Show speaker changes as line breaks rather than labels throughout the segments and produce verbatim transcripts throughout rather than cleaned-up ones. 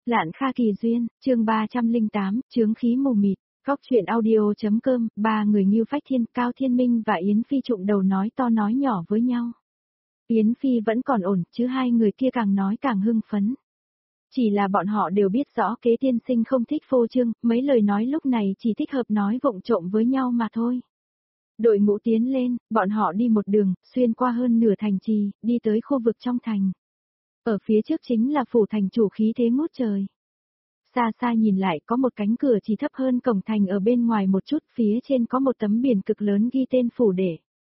Lạn Kha Kỳ Duyên, chương ba trăm lẻ tám, chướng khí mù mịt. Góc truyện audio.com, ba người Ngưu Phách Thiên, Cao Thiên Minh và Yến Phi trụng đầu nói to nói nhỏ với nhau. Yến Phi vẫn còn ổn, chứ hai người kia càng nói càng hưng phấn. Chỉ là bọn họ đều biết rõ Kế tiên sinh không thích phô trương, mấy lời nói lúc này chỉ thích hợp nói vụng trộm với nhau mà thôi. Đội ngũ tiến lên, bọn họ đi một đường, xuyên qua hơn nửa thành trì, đi tới khu vực trong thành. Ở phía trước chính là phủ thành chủ khí thế ngút trời. Xa xa nhìn lại có một cánh cửa chỉ thấp hơn cổng thành ở bên ngoài một chút, phía trên có một tấm biển cực lớn ghi tên phủ để.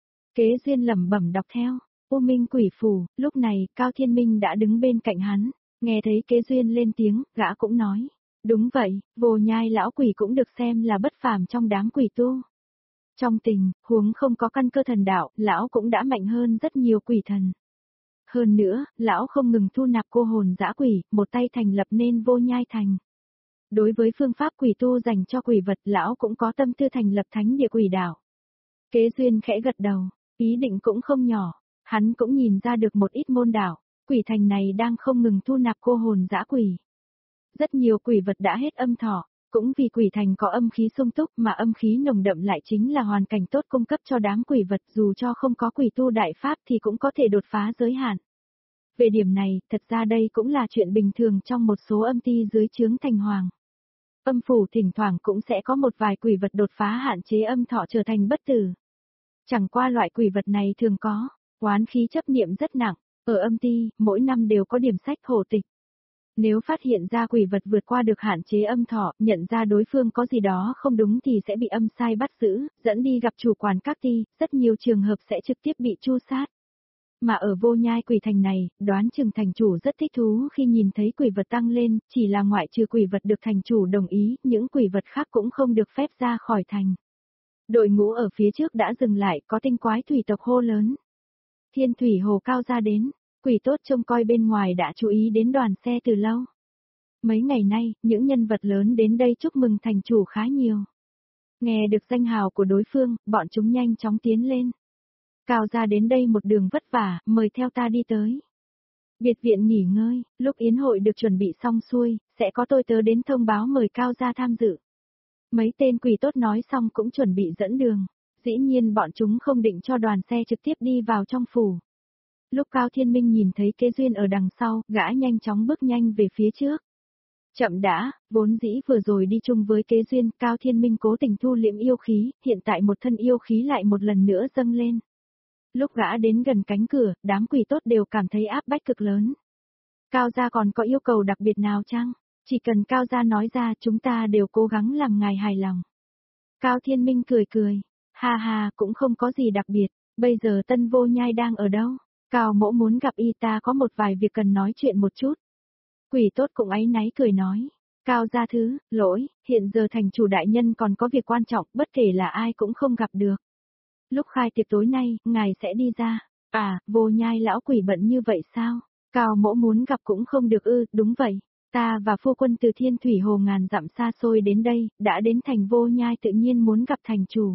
Kế Duyên lẩm bẩm đọc theo, U Minh Quỷ Phủ. Lúc này, Cao Thiên Minh đã đứng bên cạnh hắn, nghe thấy Kế Duyên lên tiếng, gã cũng nói. Đúng vậy, Vô Nhai lão quỷ cũng được xem là bất phàm trong đám quỷ tu. Trong tình huống không có căn cơ thần đạo, lão cũng đã mạnh hơn rất nhiều quỷ thần. Hơn nữa, lão không ngừng thu nạp cô hồn dã quỷ, một tay thành lập nên Vô Nhai Thành. Đối với phương pháp quỷ tu dành cho quỷ vật, lão cũng có tâm tư thành lập thánh địa quỷ đảo. Kế Duyên khẽ gật đầu, ý định cũng không nhỏ, hắn cũng nhìn ra được một ít môn đảo, quỷ thành này đang không ngừng thu nạp cô hồn dã quỷ. Rất nhiều quỷ vật đã hết âm thọ, cũng vì quỷ thành có âm khí sung túc mà âm khí nồng đậm lại chính là hoàn cảnh tốt cung cấp cho đám quỷ vật, dù cho không có quỷ tu đại pháp thì cũng có thể đột phá giới hạn. Về điểm này, thật ra đây cũng là chuyện bình thường trong một số âm ty dưới chướng thành hoàng. Âm phủ thỉnh thoảng cũng sẽ có một vài quỷ vật đột phá hạn chế âm thọ trở thành bất tử. Chẳng qua loại quỷ vật này thường có oán khí chấp niệm rất nặng, ở âm ty, mỗi năm đều có điểm sách hổ tịch. Nếu phát hiện ra quỷ vật vượt qua được hạn chế âm thọ, nhận ra đối phương có gì đó không đúng thì sẽ bị âm sai bắt giữ, dẫn đi gặp chủ quản các ty, rất nhiều trường hợp sẽ trực tiếp bị tru sát. Mà ở Vô Nhai quỷ thành này, đoán chừng thành chủ rất thích thú khi nhìn thấy quỷ vật tăng lên, chỉ là ngoại trừ quỷ vật được thành chủ đồng ý, những quỷ vật khác cũng không được phép ra khỏi thành. Đội ngũ ở phía trước đã dừng lại, có tinh quái thủy tộc hô lớn. Thiên thủy hồ cao ra đến, quỷ tốt trông coi bên ngoài đã chú ý đến đoàn xe từ lâu. Mấy ngày nay, những nhân vật lớn đến đây chúc mừng thành chủ khá nhiều. Nghe được danh hào của đối phương, bọn chúng nhanh chóng tiến lên. Cao ra đến đây một đường vất vả, mời theo ta đi tới. Biệt viện nghỉ ngơi, lúc yến hội được chuẩn bị xong xuôi, sẽ có tôi tớ đến thông báo mời Cao ra tham dự. Mấy tên quỷ tốt nói xong cũng chuẩn bị dẫn đường. Dĩ nhiên bọn chúng không định cho đoàn xe trực tiếp đi vào trong phủ. Lúc Cao Thiên Minh nhìn thấy Kế Duyên ở đằng sau, gã nhanh chóng bước nhanh về phía trước. Chậm đã, vốn dĩ vừa rồi đi chung với Kế Duyên, Cao Thiên Minh cố tình thu liễm yêu khí, hiện tại một thân yêu khí lại một lần nữa dâng lên. Lúc gã đến gần cánh cửa, đám quỷ tốt đều cảm thấy áp bách cực lớn. Cao gia còn có yêu cầu đặc biệt nào chăng? Chỉ cần Cao gia nói ra chúng ta đều cố gắng làm ngài hài lòng. Cao Thiên Minh cười cười, ha ha cũng không có gì đặc biệt, bây giờ Tân Vô Nhai đang ở đâu? Cao mỗ muốn gặp y ta có một vài việc cần nói chuyện một chút. Quỷ tốt cũng áy náy cười nói. Cao gia thứ, lỗi, hiện giờ thành chủ đại nhân còn có việc quan trọng, bất kể là ai cũng không gặp được. Lúc khai tiệc tối nay, ngài sẽ đi ra. À, Vô Nhai lão quỷ bận như vậy sao? Cao mỗ muốn gặp cũng không được ư, đúng vậy. Ta và phu quân từ Thiên Thủy Hồ ngàn dặm xa xôi đến đây, đã đến thành Vô Nhai tự nhiên muốn gặp thành chủ.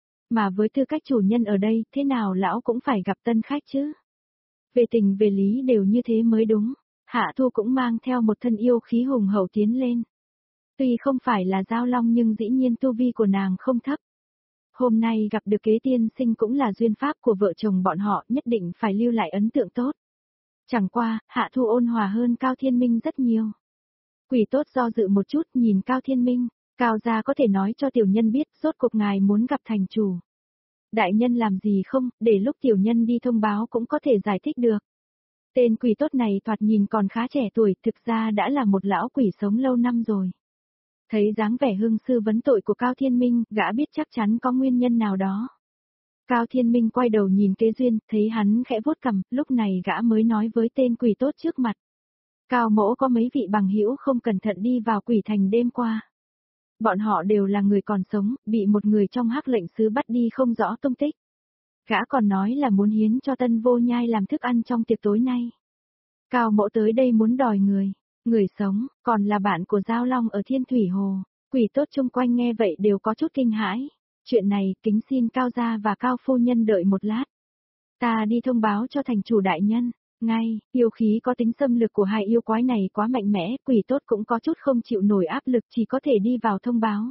Mà với tư cách chủ nhân ở đây, thế nào lão cũng phải gặp tân khách chứ? Về tình về lý đều như thế mới đúng. Hạ Thu cũng mang theo một thân yêu khí hùng hậu tiến lên. Tuy không phải là giao long nhưng dĩ nhiên tu vi của nàng không thấp. Hôm nay gặp được Kế tiên sinh cũng là duyên pháp của vợ chồng bọn họ, nhất định phải lưu lại ấn tượng tốt. Chẳng qua, Hạ Thu ôn hòa hơn Cao Thiên Minh rất nhiều. Quỷ tốt do dự một chút nhìn Cao Thiên Minh, Cao gia có thể nói cho tiểu nhân biết rốt cuộc ngài muốn gặp thành chủ. Đại nhân làm gì không, để lúc tiểu nhân đi thông báo cũng có thể giải thích được. Tên quỷ tốt này thoạt nhìn còn khá trẻ tuổi, thực ra đã là một lão quỷ sống lâu năm rồi. Thấy dáng vẻ hương sư vấn tội của Cao Thiên Minh, gã biết chắc chắn có nguyên nhân nào đó. Cao Thiên Minh quay đầu nhìn Kế Duyên, thấy hắn khẽ vuốt cằm, lúc này gã mới nói với tên quỷ tốt trước mặt. Cao mỗ có mấy vị bằng hữu không cẩn thận đi vào quỷ thành đêm qua. Bọn họ đều là người còn sống, bị một người trong hắc lệnh sứ bắt đi không rõ tung tích. Gã còn nói là muốn hiến cho Tân Vô Nhai làm thức ăn trong tiệc tối nay. Cao mỗ tới đây muốn đòi người, người sống, còn là bạn của Giao Long ở Thiên Thủy Hồ. Quỷ tốt chung quanh nghe vậy đều có chút kinh hãi. Chuyện này, kính xin Cao gia và Cao phu nhân đợi một lát. Ta đi thông báo cho thành chủ đại nhân. Ngay, yêu khí có tính xâm lược của hai yêu quái này quá mạnh mẽ, quỷ tốt cũng có chút không chịu nổi áp lực chỉ có thể đi vào thông báo.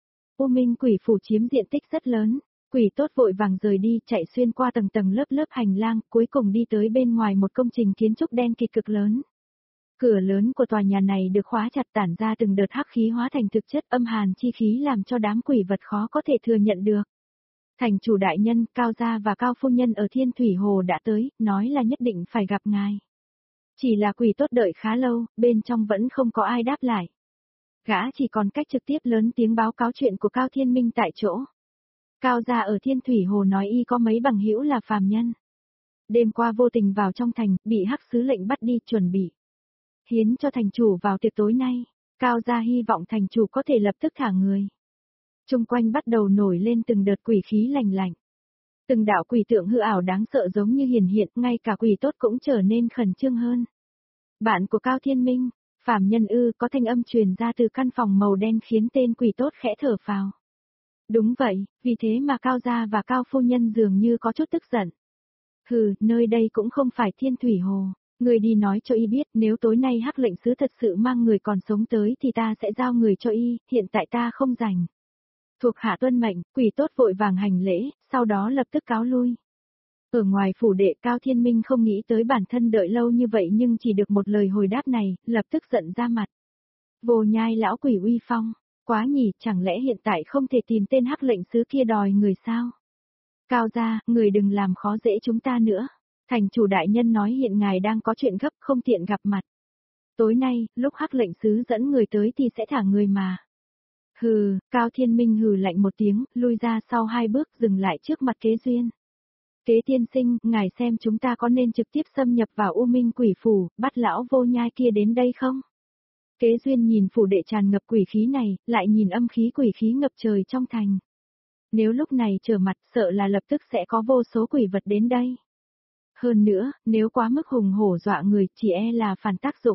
U Minh quỷ phủ chiếm diện tích rất lớn, quỷ tốt vội vàng rời đi, chạy xuyên qua tầng tầng lớp lớp hành lang, cuối cùng đi tới bên ngoài một công trình kiến trúc đen kịt cực lớn. Cửa lớn của tòa nhà này được khóa chặt, tản ra từng đợt hắc khí hóa thành thực chất âm hàn chi khí làm cho đám quỷ vật khó có thể thừa nhận được. Thành chủ đại nhân, Cao gia và Cao phu nhân ở Thiên Thủy Hồ đã tới, nói là nhất định phải gặp ngài. Chỉ là quỷ tốt đợi khá lâu, bên trong vẫn không có ai đáp lại. Gã chỉ còn cách trực tiếp lớn tiếng báo cáo chuyện của Cao Thiên Minh tại chỗ. Cao gia ở Thiên Thủy Hồ nói y có mấy bằng hữu là phàm nhân. Đêm qua vô tình vào trong thành, bị hắc sứ lệnh bắt đi chuẩn bị hiến cho thành chủ vào tiệc tối nay. Cao gia hy vọng thành chủ có thể lập tức thả người. Trung quanh bắt đầu nổi lên từng đợt quỷ khí lành lạnh. Từng đạo quỷ tượng hư ảo đáng sợ giống như hiển hiện, ngay cả quỷ tốt cũng trở nên khẩn trương hơn. Bạn của Cao Thiên Minh, phàm nhân ư, có thanh âm truyền ra từ căn phòng màu đen khiến tên quỷ tốt khẽ thở phào. Đúng vậy, vì thế mà Cao gia và Cao phu nhân dường như có chút tức giận. Hừ, nơi đây cũng không phải Thiên Thủy Hồ. Người đi nói cho y biết nếu tối nay hắc lệnh sứ thật sự mang người còn sống tới thì ta sẽ giao người cho y, hiện tại ta không rảnh. Thuộc hạ tuân mệnh, quỷ tốt vội vàng hành lễ, sau đó lập tức cáo lui. Ở ngoài phủ đệ, Cao Thiên Minh không nghĩ tới bản thân đợi lâu như vậy nhưng chỉ được một lời hồi đáp này, lập tức giận ra mặt. Vô nhai lão quỷ uy phong, quá nhỉ, chẳng lẽ hiện tại không thể tìm tên hắc lệnh sứ kia đòi người sao? Cao gia, người đừng làm khó dễ chúng ta nữa. Thành chủ đại nhân nói hiện ngài đang có chuyện gấp không tiện gặp mặt. Tối nay, lúc hắc lệnh sứ dẫn người tới thì sẽ thả người mà. Hừ, Cao Thiên Minh hừ lạnh một tiếng, lui ra sau hai bước dừng lại trước mặt Kế Duyên. Kế tiên sinh, ngài xem chúng ta có nên trực tiếp xâm nhập vào U Minh quỷ phủ, bắt lão vô nhai kia đến đây không? Kế Duyên nhìn phủ đệ tràn ngập quỷ khí này, lại nhìn âm khí quỷ khí ngập trời trong thành. Nếu lúc này trở mặt sợ là lập tức sẽ có vô số quỷ vật đến đây. Hơn nữa, nếu quá mức hùng hổ dọa người, chỉ e là phản tác dụng.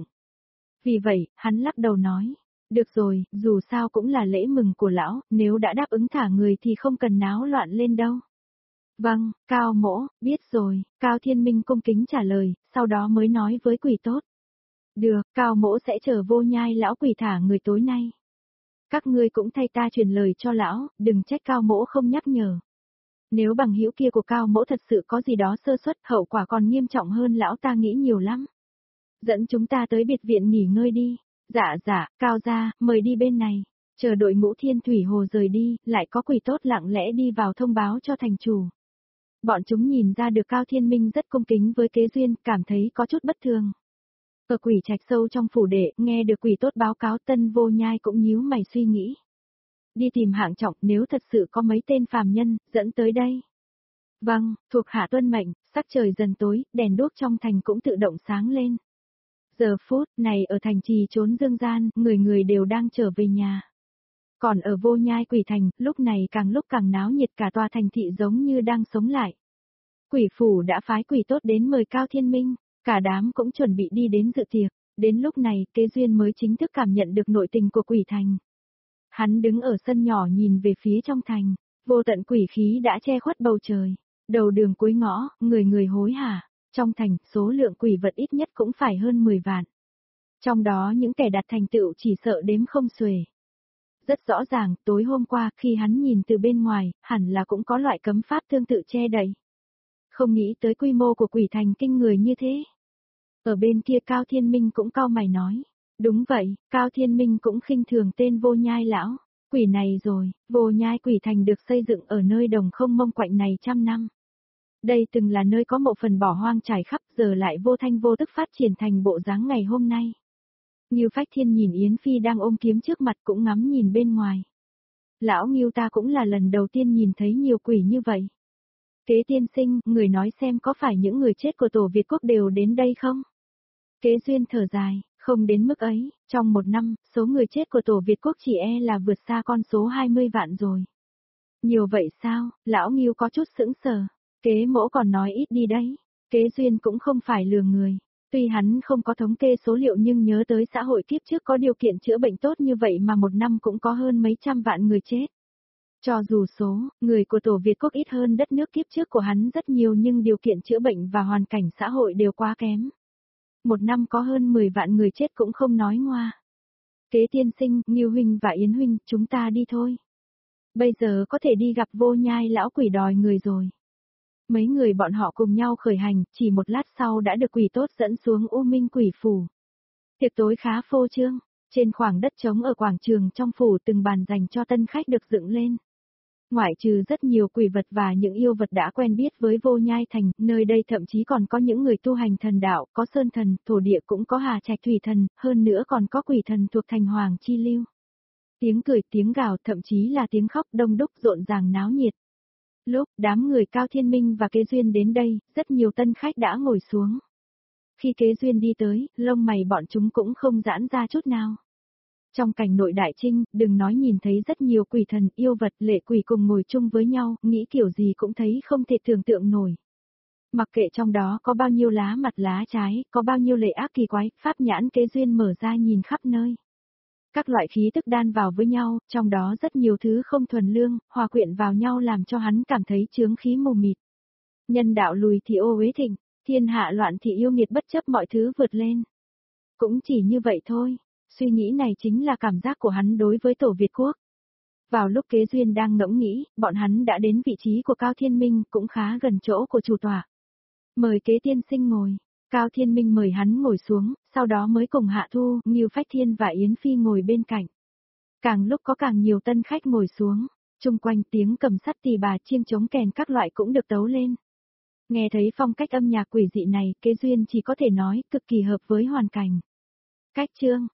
Vì vậy, hắn lắc đầu nói, được rồi, dù sao cũng là lễ mừng của lão, nếu đã đáp ứng thả người thì không cần náo loạn lên đâu. Vâng, Cao mỗ, biết rồi, Cao Thiên Minh cung kính trả lời, sau đó mới nói với quỷ tốt. Được, Cao mỗ sẽ chờ vô nhai lão quỷ thả người tối nay. Các ngươi cũng thay ta truyền lời cho lão, đừng trách Cao mỗ không nhắc nhở. Nếu bằng hữu kia của Cao mỗ thật sự có gì đó sơ suất, hậu quả còn nghiêm trọng hơn lão ta nghĩ nhiều lắm. Dẫn chúng ta tới biệt viện nghỉ ngơi đi. Dạ dạ, Cao gia, mời đi bên này. Chờ đội ngũ Thiên Thủy Hồ rời đi, lại có quỷ tốt lặng lẽ đi vào thông báo cho thành chủ. Bọn chúng nhìn ra được Cao Thiên Minh rất cung kính với Kế Duyên, cảm thấy có chút bất thường. Ở quỷ trạch sâu trong phủ đệ, nghe được quỷ tốt báo cáo Tân Vô Nhai cũng nhíu mày suy nghĩ. Đi tìm hạng trọng, nếu thật sự có mấy tên phàm nhân, dẫn tới đây. Vâng, thuộc hạ tuân mệnh, sắc trời dần tối, đèn đuốc trong thành cũng tự động sáng lên. Giờ phút này ở thành trì trốn dương gian, người người đều đang trở về nhà. Còn ở Vô Nhai quỷ thành, lúc này càng lúc càng náo nhiệt, cả tòa thành thị giống như đang sống lại. Quỷ phủ đã phái quỷ tốt đến mời Cao Thiên Minh, cả đám cũng chuẩn bị đi đến dự tiệc. Đến lúc này, Kế Duyên mới chính thức cảm nhận được nội tình của quỷ thành. Hắn đứng ở sân nhỏ nhìn về phía trong thành, vô tận quỷ khí đã che khuất bầu trời. Đầu đường cuối ngõ, người người hối hả. Trong thành, số lượng quỷ vật ít nhất cũng phải hơn mười vạn. Trong đó những kẻ đạt thành tựu chỉ sợ đếm không xuể. Rất rõ ràng, tối hôm qua khi hắn nhìn từ bên ngoài, hẳn là cũng có loại cấm pháp tương tự che đậy. Không nghĩ tới quy mô của quỷ thành kinh người như thế. Ở bên kia Cao Thiên Minh cũng cau mày nói. Đúng vậy, Cao Thiên Minh cũng khinh thường tên Vô Nhai lão. Quỷ này rồi, Vô Nhai quỷ thành được xây dựng ở nơi đồng không mông quạnh này trăm năm. Đây từng là nơi có một phần bỏ hoang trải khắp, giờ lại vô thanh vô tức phát triển thành bộ dáng ngày hôm nay. Ngưu Phách Thiên nhìn Yến Phi đang ôm kiếm trước mặt cũng ngắm nhìn bên ngoài. Lão Ngưu ta cũng là lần đầu tiên nhìn thấy nhiều quỷ như vậy. Kế tiên sinh, người nói xem có phải những người chết của tổ Việt Quốc đều đến đây không? Kế Duyên thở dài, không đến mức ấy, trong một năm, số người chết của tổ Việt Quốc chỉ e là vượt xa con số hai mươi vạn rồi. Nhiều vậy sao? Lão Ngưu có chút sững sờ. Kế mỗ còn nói ít đi đấy. Kế Duyên cũng không phải lừa người. Tuy hắn không có thống kê số liệu nhưng nhớ tới xã hội kiếp trước có điều kiện chữa bệnh tốt như vậy mà một năm cũng có hơn mấy trăm vạn người chết. Cho dù số, người của Tổ Việt Quốc ít hơn đất nước kiếp trước của hắn rất nhiều nhưng điều kiện chữa bệnh và hoàn cảnh xã hội đều quá kém. Một năm có hơn mười vạn người chết cũng không nói ngoa. Kế tiên sinh, Ngưu huynh và Yến huynh, chúng ta đi thôi. Bây giờ có thể đi gặp Vô Nhai lão quỷ đòi người rồi. Mấy người bọn họ cùng nhau khởi hành, chỉ một lát sau đã được quỷ tốt dẫn xuống U Minh Quỷ Phủ. Tiệc tối khá phô trương, trên khoảng đất trống ở quảng trường trong phủ từng bàn dành cho tân khách được dựng lên. Ngoại trừ rất nhiều quỷ vật và những yêu vật đã quen biết với Vô Nhai Thành, nơi đây thậm chí còn có những người tu hành thần đạo, có sơn thần, thổ địa cũng có hà trạch thủy thần, hơn nữa còn có quỷ thần thuộc thành Hoàng Chi Lưu. Tiếng cười, tiếng gào, thậm chí là tiếng khóc đông đúc rộn ràng náo nhiệt. Lúc đám người Cao Thiên Minh và Kế Duyên đến đây, rất nhiều tân khách đã ngồi xuống. Khi Kế Duyên đi tới, lông mày bọn chúng cũng không giãn ra chút nào. Trong cảnh nội đại trinh, đừng nói nhìn thấy rất nhiều quỷ thần, yêu vật, lệ quỷ cùng ngồi chung với nhau, nghĩ kiểu gì cũng thấy không thể tưởng tượng nổi. Mặc kệ trong đó có bao nhiêu lá mặt lá trái, có bao nhiêu lệ ác kỳ quái, pháp nhãn Kế Duyên mở ra nhìn khắp nơi. Các loại khí tức đan vào với nhau, trong đó rất nhiều thứ không thuần lương, hòa quyện vào nhau làm cho hắn cảm thấy chướng khí mù mịt. Nhân đạo lùi thì ô uế thịnh, thiên hạ loạn thì yêu nghiệt bất chấp mọi thứ vượt lên. Cũng chỉ như vậy thôi, suy nghĩ này chính là cảm giác của hắn đối với Tổ Việt Quốc. Vào lúc Kế Duyên đang ngẫm nghĩ, bọn hắn đã đến vị trí của Cao Thiên Minh cũng khá gần chỗ của chủ tọa. Mời Kế tiên sinh ngồi. Cao Thiên Minh mời hắn ngồi xuống, sau đó mới cùng Hạ Thu, Ngưu Phách Thiên và Yến Phi ngồi bên cạnh. Càng lúc có càng nhiều tân khách ngồi xuống, chung quanh tiếng cầm sắt tỳ bà chiêng trống kèn các loại cũng được tấu lên. Nghe thấy phong cách âm nhạc quỷ dị này, Kế Duyên chỉ có thể nói cực kỳ hợp với hoàn cảnh. Cách chương,